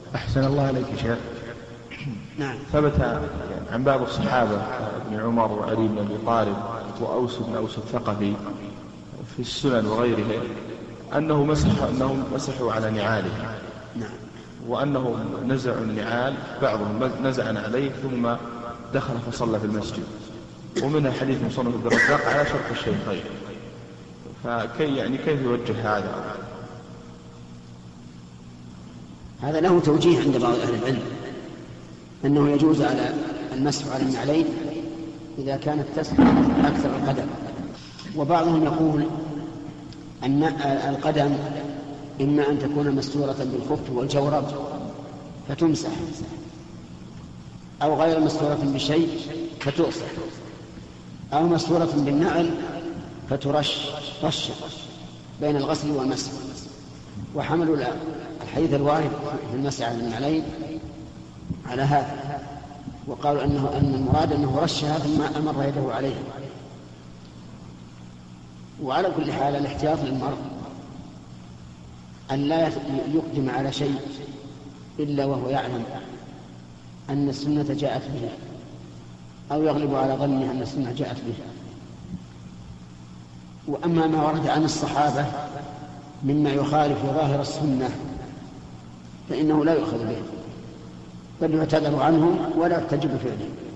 أحسن الله عليك يا شيخ. نعم. ثبت عن بعض الصحابة ابن عمر وعلي بن أبي طالب وأوس بن أوس الثقفي في السنن وغيره أنهم مسحوا على نعالهم. نعم. وأنهم نزعوا النعال، بعضهم نزع عليه ثم دخل فصلى في المسجد. ومنها حديث مصنف عبد الرزاق على شرط الشيخين. كيف يوجه هذا؟ هذا له توجيه عند بعض أهل العلم أنه يجوز على المسح على النعلين إذا كانت تسحب أكثر القدم. وبعضهم يقول أن القدم إما أن تكون مستورة بالخف والجورب فتمسح، أو غير مستورة بشيء فتؤصح، أو مستورة بالنعل فترش رشة بين الغسل والمسح. وحملوا الحديث الوارد في المسح على النعلين على هذا، وقالوا أن المراد أنه رشها ثم أمر يده عليها. وعلى كل حال الاحتياط للمرء أن لا يقدم على شيء إلا وهو يعلم أن السنة جاءت به، أو يغلب على ظنه أن السنة جاءت به. وأما ما ورد عن الصحابة مما يخالف ظاهر السنة فإنه لا يؤخذ به، بل يعتذر عنهم ولا يحتج بفعله.